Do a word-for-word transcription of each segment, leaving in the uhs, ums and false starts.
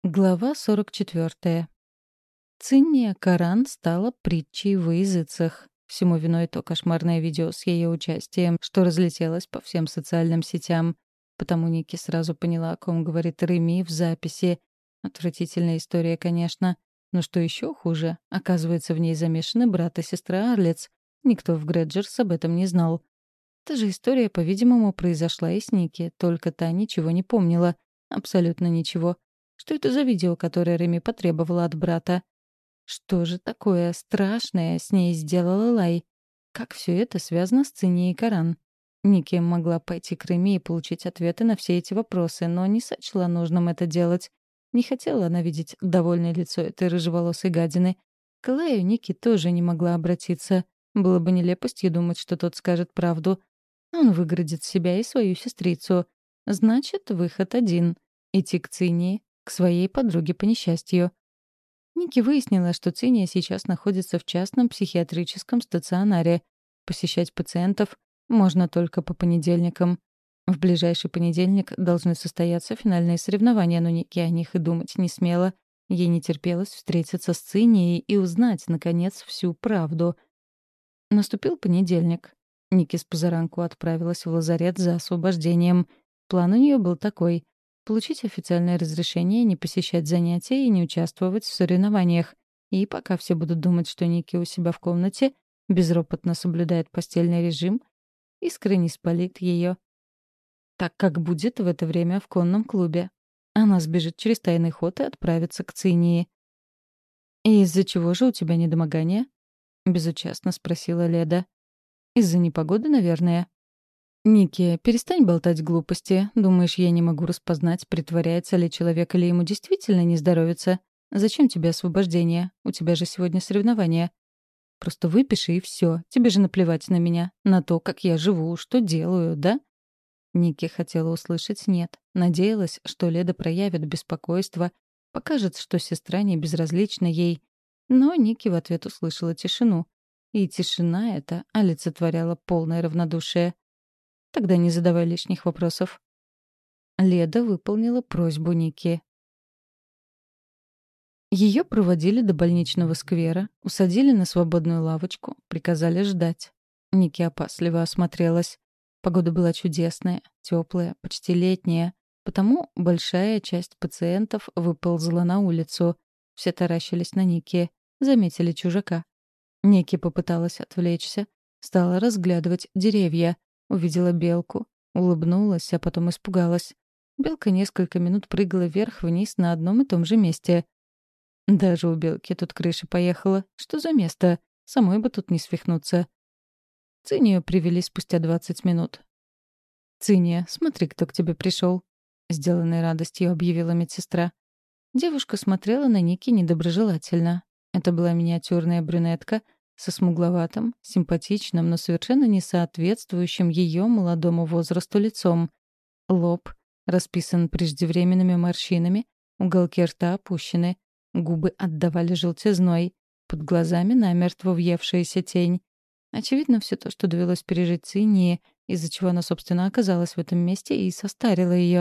Глава сорок четвёртая. Цинния Каран стала притчей во языцах. Всему виной то кошмарное видео с ее участием, что разлетелось по всем социальным сетям. Потому Ники сразу поняла, о ком говорит Реми в записи. Отвратительная история, конечно. Но что еще хуже, оказывается, в ней замешаны брат и сестра Арлетс. Никто в Грэджерс об этом не знал. Та же история, по-видимому, произошла и с Ники, только та ничего не помнила. Абсолютно ничего. Что это за видео, которое Реми потребовала от брата? Что же такое страшное с ней сделала Лай? Как все это связано с Циней и Каран? Ники могла пойти к Реми и получить ответы на все эти вопросы, но не сочла нужным это делать. Не хотела она видеть довольное лицо этой рыжеволосой гадины. К Лаю Ники тоже не могла обратиться. Было бы нелепостью думать, что тот скажет правду. Он выгородит себя и свою сестрицу. Значит, выход один — идти к Цинии, к своей подруге по несчастью. Ники выяснила, что Циния сейчас находится в частном психиатрическом стационаре. Посещать пациентов можно только по понедельникам. В ближайший понедельник должны состояться финальные соревнования, но Ники о них и думать не смела. Ей не терпелось встретиться с Цинией и узнать, наконец, всю правду. Наступил понедельник. Ники с позаранку отправилась в лазарет за освобождением. План у нее был такой — получить официальное разрешение не посещать занятия и не участвовать в соревнованиях. И пока все будут думать, что Ники у себя в комнате безропотно соблюдает постельный режим, Искра не спалит ее. Так как будет в это время в конном клубе. Она сбежит через тайный ход и отправится к Цинии. «И из-за чего же у тебя недомогание?» — безучастно спросила Леда. «Из-за непогоды, наверное». «Ники, перестань болтать глупости. Думаешь, я не могу распознать, притворяется ли человек или ему действительно не здоровится? Зачем тебе освобождение? У тебя же сегодня соревнования. Просто выпиши и все. Тебе же наплевать на меня, на то, как я живу, что делаю, да?» Ники хотела услышать «нет». Надеялась, что Леда проявит беспокойство, покажет, что сестра не безразлична ей. Но Ники в ответ услышала тишину. И тишина эта олицетворяла полное равнодушие. «Тогда не задавай лишних вопросов». Леда выполнила просьбу Ники. Ее проводили до больничного сквера, усадили на свободную лавочку, приказали ждать. Ники опасливо осмотрелась. Погода была чудесная, теплая, почти летняя, потому большая часть пациентов выползла на улицу. Все таращились на Ники, заметили чужака. Ники попыталась отвлечься, стала разглядывать деревья, увидела белку, улыбнулась, а потом испугалась. Белка несколько минут прыгала вверх-вниз на одном и том же месте. Даже у белки тут крыша поехала. Что за место? Самой бы тут не свихнуться. Цинию привели спустя двадцать минут. «Циния, смотри, кто к тебе пришел», — сделанной радостью объявила медсестра. Девушка смотрела на Ники недоброжелательно. Это была миниатюрная брюнетка со смугловатым, симпатичным, но совершенно не соответствующим ее молодому возрасту лицом. Лоб расписан преждевременными морщинами, уголки рта опущены, губы отдавали желтизной, под глазами намертво въевшаяся тень. Очевидно, все то, что довелось пережить Цинии, из-за чего она, собственно, оказалась в этом месте, и состарило ее.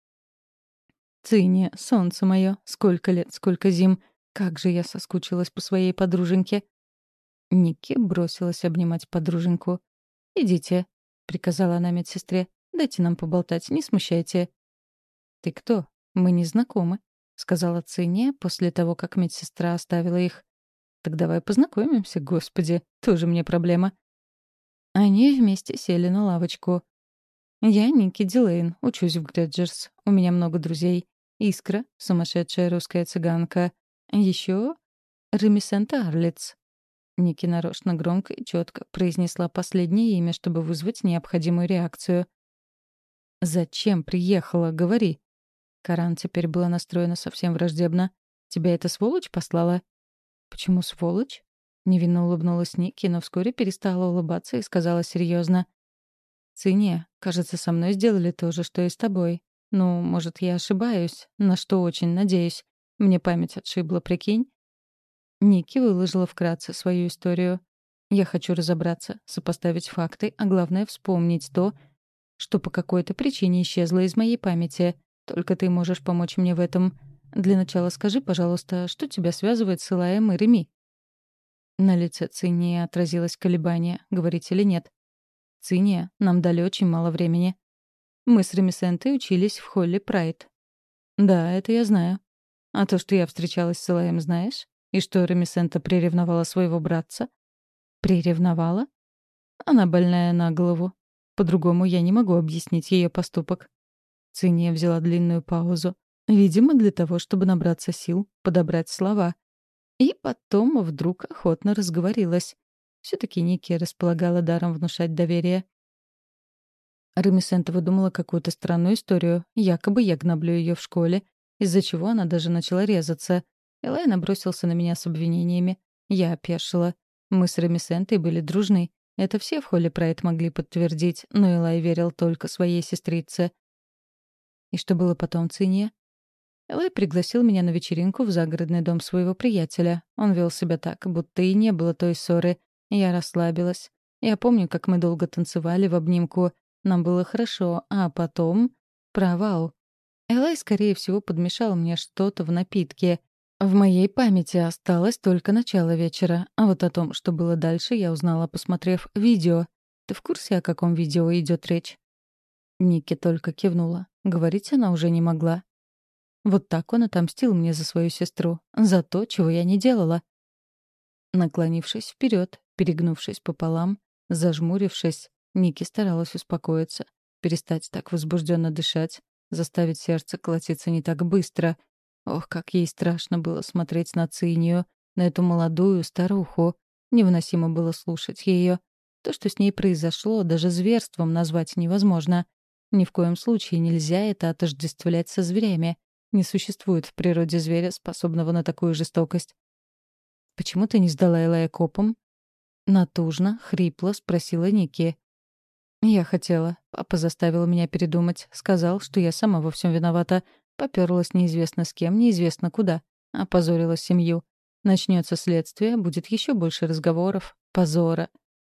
«Циния, солнце мое, сколько лет, сколько зим! Как же я соскучилась по своей подруженьке!» Ники бросилась обнимать подруженьку. «Идите», — приказала она медсестре. «Дайте нам поболтать, не смущайте». «Ты кто? Мы не знакомы», — сказала Циния после того, как медсестра оставила их. «Так давай познакомимся, господи, тоже мне проблема». Они вместе сели на лавочку. «Я Ники Дилейн, учусь в Грэджерс. У меня много друзей. Искра, сумасшедшая русская цыганка. Еще Ремисента Арлетс». Ники нарочно громко и четко произнесла последнее имя, чтобы вызвать необходимую реакцию. «Зачем приехала? Говори». Каран теперь была настроена совсем враждебно. «Тебя эта сволочь послала?» «Почему сволочь?» Невинно улыбнулась Ники, но вскоре перестала улыбаться и сказала серьезно: «Циния, кажется, со мной сделали то же, что и с тобой. Ну, может, я ошибаюсь, на что очень надеюсь. Мне память отшибла, прикинь». Ники выложила вкратце свою историю. «Я хочу разобраться, сопоставить факты, а главное — вспомнить то, что по какой-то причине исчезло из моей памяти. Только ты можешь помочь мне в этом. Для начала скажи, пожалуйста, что тебя связывает с Илаем и Реми?» На лице Цинии отразилось колебание, говорить или нет. «Циния, нам дали очень мало времени. Мы с Ремисентой учились в Холли Прайд». «Да, это я знаю. А то, что я встречалась с Илаем, знаешь? И что Ремисента приревновала своего братца?» «Приревновала?» Она больная на голову. По-другому я не могу объяснить ее поступок. Циния взяла длинную паузу. Видимо, для того, чтобы набраться сил, подобрать слова. И потом вдруг охотно разговорилась. Все-таки Ники располагала даром внушать доверие. Ремисента выдумала какую-то странную историю. Якобы я гноблю ее в школе, из-за чего она даже начала резаться. Элай набросился на меня с обвинениями. Я опешила. Мы с Ремисентой были дружны. Это все в холле Прайд могли подтвердить, но Элай верил только своей сестрице. И что было потом, Циния? Элай пригласил меня на вечеринку в загородный дом своего приятеля. Он вел себя так, будто и не было той ссоры. Я расслабилась. Я помню, как мы долго танцевали в обнимку. Нам было хорошо, а потом... Провал. Элай, скорее всего, подмешал мне что-то в напитке. В моей памяти осталось только начало вечера, а вот о том, что было дальше, я узнала, посмотрев видео. Ты в курсе, о каком видео идет речь? Ники только кивнула. Говорить она уже не могла. Вот так он отомстил мне за свою сестру, за то, чего я не делала. Наклонившись вперед, перегнувшись пополам, зажмурившись, Ники старалась успокоиться, перестать так возбужденно дышать, заставить сердце колотиться не так быстро. Ох, как ей страшно было смотреть на Цинию, на эту молодую старуху. Невыносимо было слушать ее. То, что с ней произошло, даже зверством назвать невозможно. Ни в коем случае нельзя это отождествлять со зверями. Не существует в природе зверя, способного на такую жестокость. «Почему ты не сдала Элая копам?» Натужно, хрипло спросила Ники. «Я хотела. Папа заставил меня передумать. Сказал, что я сама во всем виновата. Попёрлась неизвестно с кем, неизвестно куда. Опозорила семью. Начнется следствие, будет еще больше разговоров. Позора».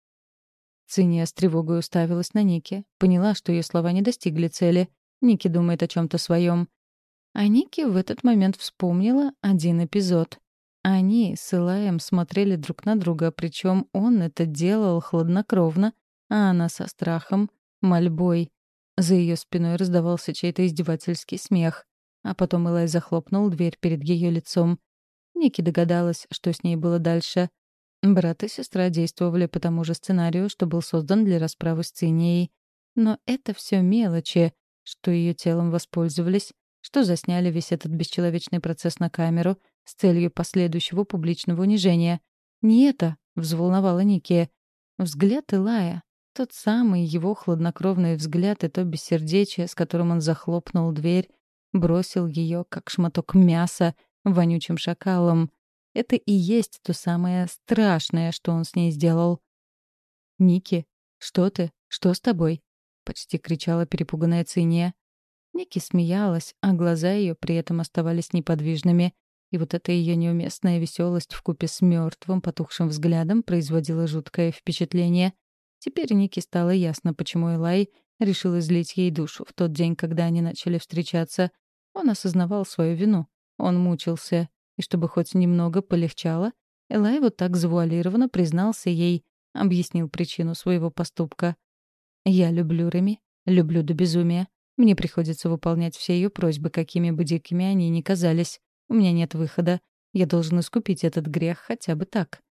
Циния с тревогой уставилась на Ники. Поняла, что ее слова не достигли цели. Ники думает о чем то своем. А Ники в этот момент вспомнила один эпизод. Они с Илаем смотрели друг на друга, причем он это делал хладнокровно, а она со страхом, мольбой. За ее спиной раздавался чей-то издевательский смех. А потом Илай захлопнул дверь перед ее лицом. Ники догадалась, что с ней было дальше. Брат и сестра действовали по тому же сценарию, что был создан для расправы с Цинией. Но это все мелочи, что ее телом воспользовались, что засняли весь этот бесчеловечный процесс на камеру с целью последующего публичного унижения. Не это взволновало Ники. Взгляд Илая, тот самый его хладнокровный взгляд и то бессердечие, с которым он захлопнул дверь, бросил ее, как шматок мяса, вонючим шакалом. Это и есть то самое страшное, что он с ней сделал. «Ники, что ты? Что с тобой?» — почти кричала перепуганная Циния. Ники смеялась, а глаза ее при этом оставались неподвижными. И вот эта ее неуместная веселость вкупе с мертвым, потухшим взглядом производила жуткое впечатление. Теперь Ники стало ясно, почему Элай решил излить ей душу в тот день, когда они начали встречаться. Он осознавал свою вину. Он мучился. И чтобы хоть немного полегчало, Элай вот так завуалированно признался ей, объяснил причину своего поступка. «Я люблю Реми, люблю до безумия. Мне приходится выполнять все ее просьбы, какими бы дикими они ни казались. У меня нет выхода. Я должен искупить этот грех хотя бы так».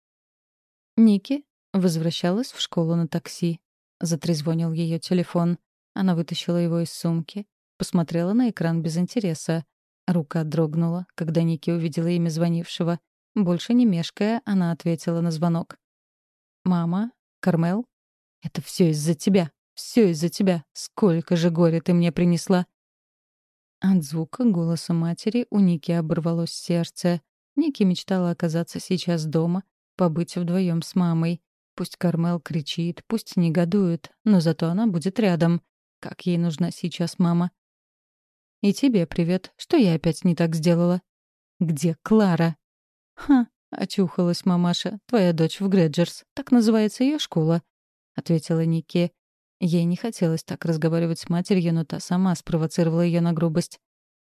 Ники возвращалась в школу на такси. Затрезвонил ее телефон. Она вытащила его из сумки, посмотрела на экран без интереса. Рука дрогнула, когда Ники увидела имя звонившего. Больше не мешкая, она ответила на звонок. «Мама? Кармел? Это все из-за тебя. Все из-за тебя. Сколько же горя ты мне принесла!» От звука голоса матери у Ники оборвалось сердце. Ники мечтала оказаться сейчас дома, побыть вдвоем с мамой. Пусть Кармел кричит, пусть негодует, но зато она будет рядом. Как ей нужна сейчас мама. «И тебе привет. Что я опять не так сделала?» «Где Клара?» «Ха, очухалась мамаша. Твоя дочь в Грэджерс. Так называется ее школа», — ответила Ники. Ей не хотелось так разговаривать с матерью, но та сама спровоцировала ее на грубость.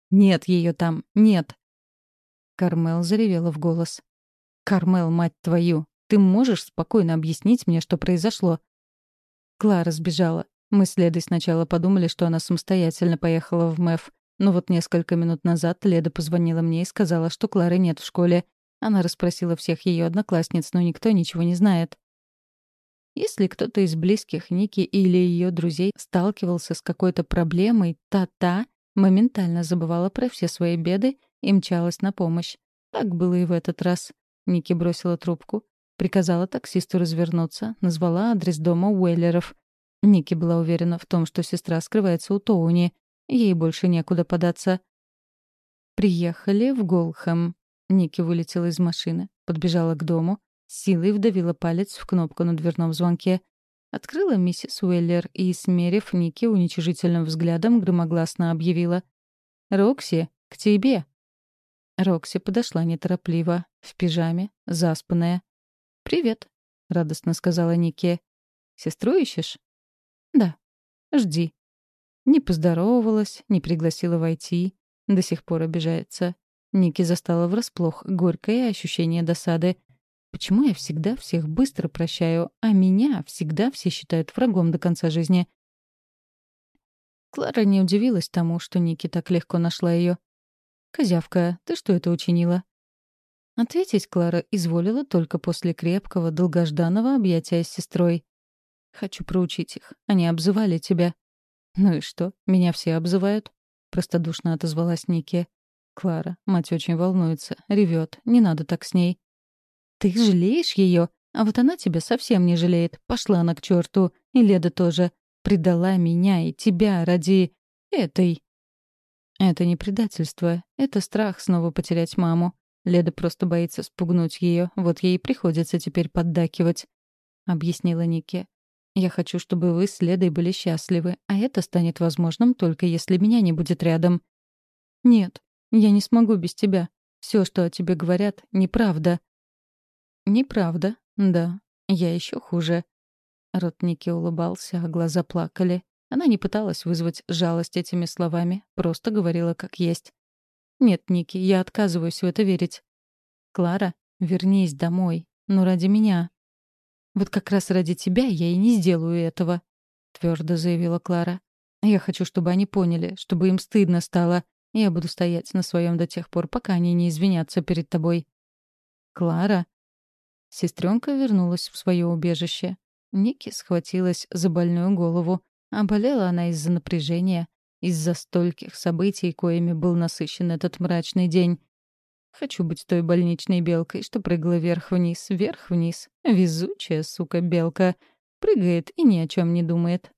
Нет ее там, нет!» Кармел заревела в голос. «Кармел, мать твою, ты можешь спокойно объяснить мне, что произошло?» Клара сбежала. Мы с Ледой сначала подумали, что она самостоятельно поехала в МЭФ. Но вот несколько минут назад Леда позвонила мне и сказала, что Клары нет в школе. Она расспросила всех ее одноклассниц, но никто ничего не знает. Если кто-то из близких Ники или ее друзей сталкивался с какой-то проблемой, та-та моментально забывала про все свои беды и мчалась на помощь. Так было и в этот раз. Ники бросила трубку, приказала таксисту развернуться, назвала адрес дома Уэллеров. Ники была уверена в том, что сестра скрывается у Тоуни. Ей больше некуда податься. Приехали в Голхэм. Ники вылетела из машины, подбежала к дому, с силой вдавила палец в кнопку на дверном звонке. Открыла миссис Уэллер и, смерив Ники уничижительным взглядом, громогласно объявила: «Рокси, к тебе!» Рокси подошла неторопливо, в пижаме, заспанная. «Привет», — радостно сказала Ники. «Сестру ищешь?» «Да. Жди». Не поздоровалась, не пригласила войти. До сих пор обижается. Ники застала врасплох горькое ощущение досады. Почему я всегда всех быстро прощаю, а меня всегда все считают врагом до конца жизни? Клара не удивилась тому, что Ники так легко нашла ее. «Козявка, ты что это учинила?» Ответить Клара изволила только после крепкого, долгожданного объятия с сестрой. «Хочу проучить их. Они обзывали тебя». «Ну и что? Меня все обзывают?» — простодушно отозвалась Ники. «Клара, мать очень волнуется, ревет. Не надо так с ней». «Ты жалеешь ее? А вот она тебя совсем не жалеет. Пошла она к черту. И Леда тоже. Предала меня и тебя ради... этой». «Это не предательство. Это страх снова потерять маму. Леда просто боится спугнуть ее. Вот ей приходится теперь поддакивать», — объяснила Ники. «Я хочу, чтобы вы с Ледой были счастливы, а это станет возможным только если меня не будет рядом». «Нет, я не смогу без тебя. Все, что о тебе говорят, неправда». «Неправда, да. Я еще хуже». Рот Ники улыбался, а глаза плакали. Она не пыталась вызвать жалость этими словами, просто говорила как есть. «Нет, Ники, я отказываюсь в это верить». «Клара, вернись домой. Ну, ради меня». «Вот как раз ради тебя я и не сделаю этого», — твердо заявила Клара. «Я хочу, чтобы они поняли, чтобы им стыдно стало. Я буду стоять на своем до тех пор, пока они не извинятся перед тобой». «Клара». Сестренка вернулась в свое убежище. Ники схватилась за больную голову, а болела она из-за напряжения, из-за стольких событий, коими был насыщен этот мрачный день. Хочу быть той больничной белкой, что прыгала вверх-вниз, вверх-вниз. Везучая, сука, белка. Прыгает и ни о чем не думает.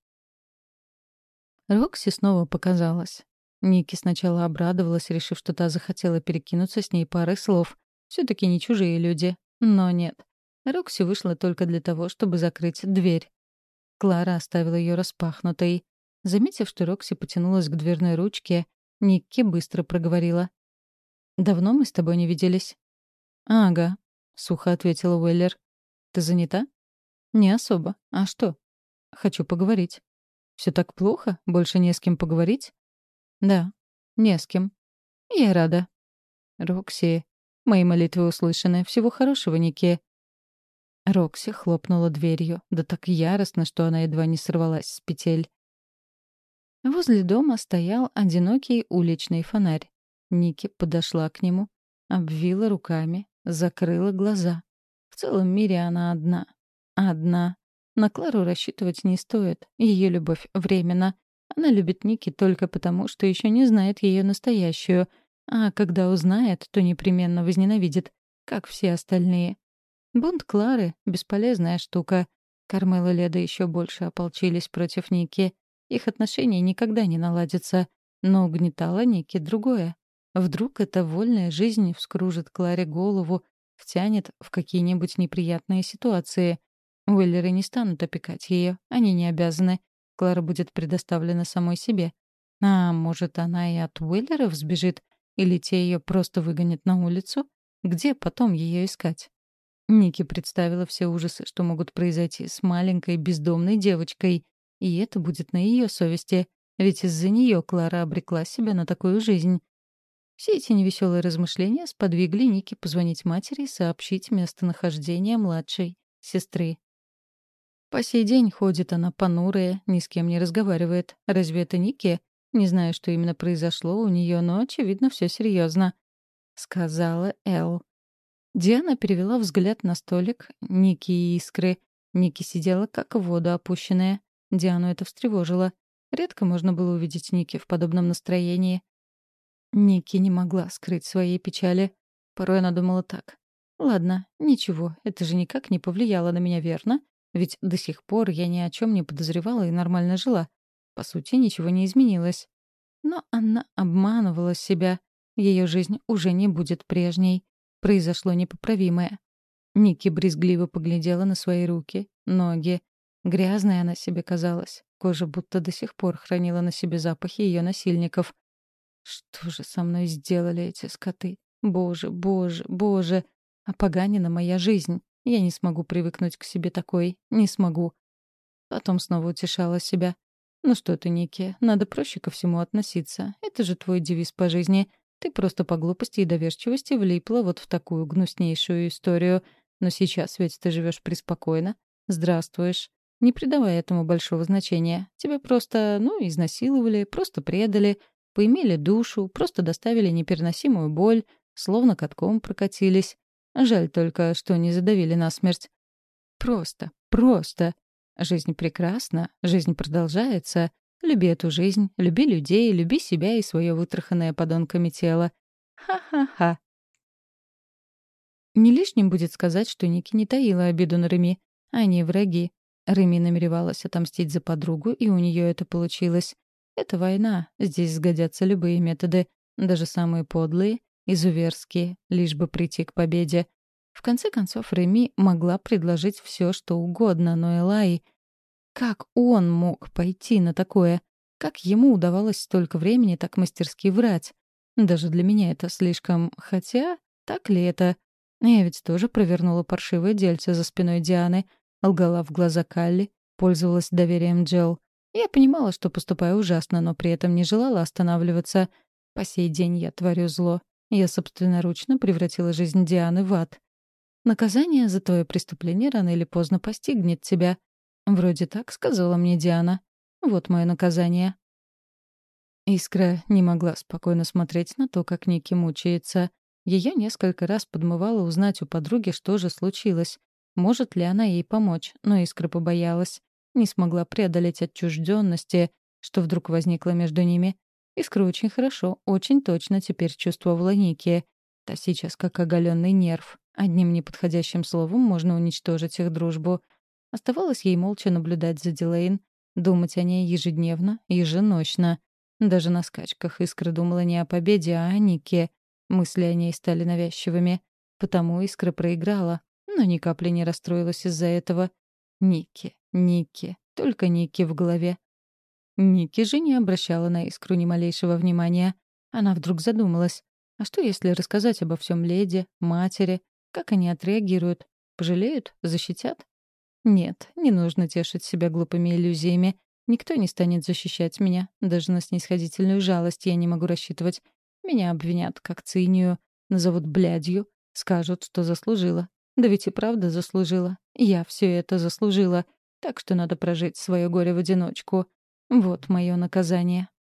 Рокси снова показалась. Ники сначала обрадовалась, решив, что та захотела перекинуться с ней парой слов. Все-таки не чужие люди. Но нет. Рокси вышла только для того, чтобы закрыть дверь. Клара оставила ее распахнутой. Заметив, что Рокси потянулась к дверной ручке, Ники быстро проговорила: «Давно мы с тобой не виделись?» «Ага», — сухо ответила Уэллер. «Ты занята?» «Не особо. А что?» «Хочу поговорить». «Все так плохо? Больше не с кем поговорить?» «Да, не с кем». «Я рада». «Рокси, мои молитвы услышаны. Всего хорошего, Ники». Рокси хлопнула дверью, да так яростно, что она едва не сорвалась с петель. Возле дома стоял одинокий уличный фонарь. Ники подошла к нему, обвила руками, закрыла глаза. В целом мире она одна. Одна. На Клару рассчитывать не стоит. Ее любовь временна. Она любит Ники только потому, что еще не знает ее настоящую. А когда узнает, то непременно возненавидит, как все остальные. Бунт Клары — бесполезная штука. Кармел и Леда еще больше ополчились против Ники. Их отношения никогда не наладятся. Но угнетало Ники другое. Вдруг эта вольная жизнь вскружит Кларе голову, втянет в какие-нибудь неприятные ситуации. Уэллеры не станут опекать ее, они не обязаны. Клара будет предоставлена самой себе. А может, она и от Уэллеров сбежит? Или те ее просто выгонят на улицу? Где потом ее искать? Ники представила все ужасы, что могут произойти с маленькой бездомной девочкой. И это будет на ее совести. Ведь из-за нее Клара обрекла себя на такую жизнь. Все эти невеселые размышления сподвигли Ники позвонить матери и сообщить местонахождение младшей сестры. По сей день ходит она понурая, ни с кем не разговаривает. Разве это Ники? Не знаю, что именно произошло у нее, но, очевидно, все серьезно, сказала Эл. Диана перевела взгляд на столик Ники и Искры. Ники сидела как в воду опущенная. Диану это встревожило. Редко можно было увидеть Ники в подобном настроении. Ники не могла скрыть своей печали. Порой она думала так. «Ладно, ничего, это же никак не повлияло на меня, верно? Ведь до сих пор я ни о чем не подозревала и нормально жила. По сути, ничего не изменилось». Но она обманывала себя. Ее жизнь уже не будет прежней. Произошло непоправимое. Ники брезгливо поглядела на свои руки, ноги. Грязной она себе казалась. Кожа будто до сих пор хранила на себе запахи ее насильников. Что же со мной сделали эти скоты? Боже, боже, боже! Опоганена моя жизнь. Я не смогу привыкнуть к себе такой. Не смогу. Потом снова утешала себя. Ну что ты, Ники, надо проще ко всему относиться. Это же твой девиз по жизни. Ты просто по глупости и доверчивости влипла вот в такую гнуснейшую историю. Но сейчас ведь ты живешь преспокойно. Здравствуешь. Не придавай этому большого значения. Тебя просто, ну, изнасиловали, просто предали, поимели душу, просто доставили непереносимую боль, словно катком прокатились. Жаль только, что не задавили насмерть. Просто, просто. Жизнь прекрасна, жизнь продолжается. Люби эту жизнь, люби людей, люби себя и свое вытраханное подонками тело. Ха-ха-ха. Не лишним будет сказать, что Ники не таила обиду на Реми. Они враги. Реми намеревалась отомстить за подругу, и у нее это получилось. Это война, здесь сгодятся любые методы, даже самые подлые, изуверские, лишь бы прийти к победе. В конце концов, Реми могла предложить все, что угодно, но Элай... Как он мог пойти на такое? Как ему удавалось столько времени так мастерски врать? Даже для меня это слишком... Хотя, так ли это? Я ведь тоже провернула паршивое дельце за спиной Дианы, лгала в глаза Калли, пользовалась доверием Джел. Я понимала, что поступаю ужасно, но при этом не желала останавливаться. По сей день я творю зло. Я собственноручно превратила жизнь Дианы в ад. Наказание за твое преступление рано или поздно постигнет тебя. Вроде так сказала мне Диана. Вот мое наказание. Искра не могла спокойно смотреть на то, как Ники мучается. Ее несколько раз подмывало узнать у подруги, что же случилось. Может ли она ей помочь, но Искра побоялась. Не смогла преодолеть отчужденности, что вдруг возникло между ними. Искра очень хорошо, очень точно теперь чувствовала Ники. Та сейчас как оголенный нерв. Одним неподходящим словом можно уничтожить их дружбу. Оставалось ей молча наблюдать за Дилейн, думать о ней ежедневно, еженочно. Даже на скачках Искра думала не о победе, а о Нике. Мысли о ней стали навязчивыми. Потому Искра проиграла, но ни капли не расстроилась из-за этого. Ники, Ники, только Ники в голове. Ники же не обращала на Искру ни малейшего внимания. Она вдруг задумалась. А что, если рассказать обо всем леди, матери? Как они отреагируют? Пожалеют? Защитят? Нет, не нужно тешить себя глупыми иллюзиями. Никто не станет защищать меня. Даже на снисходительную жалость я не могу рассчитывать. Меня обвинят как цинию, назовут блядью, скажут, что заслужила. Да ведь и правда заслужила. Я все это заслужила. Так что надо прожить свое горе в одиночку. Вот мое наказание.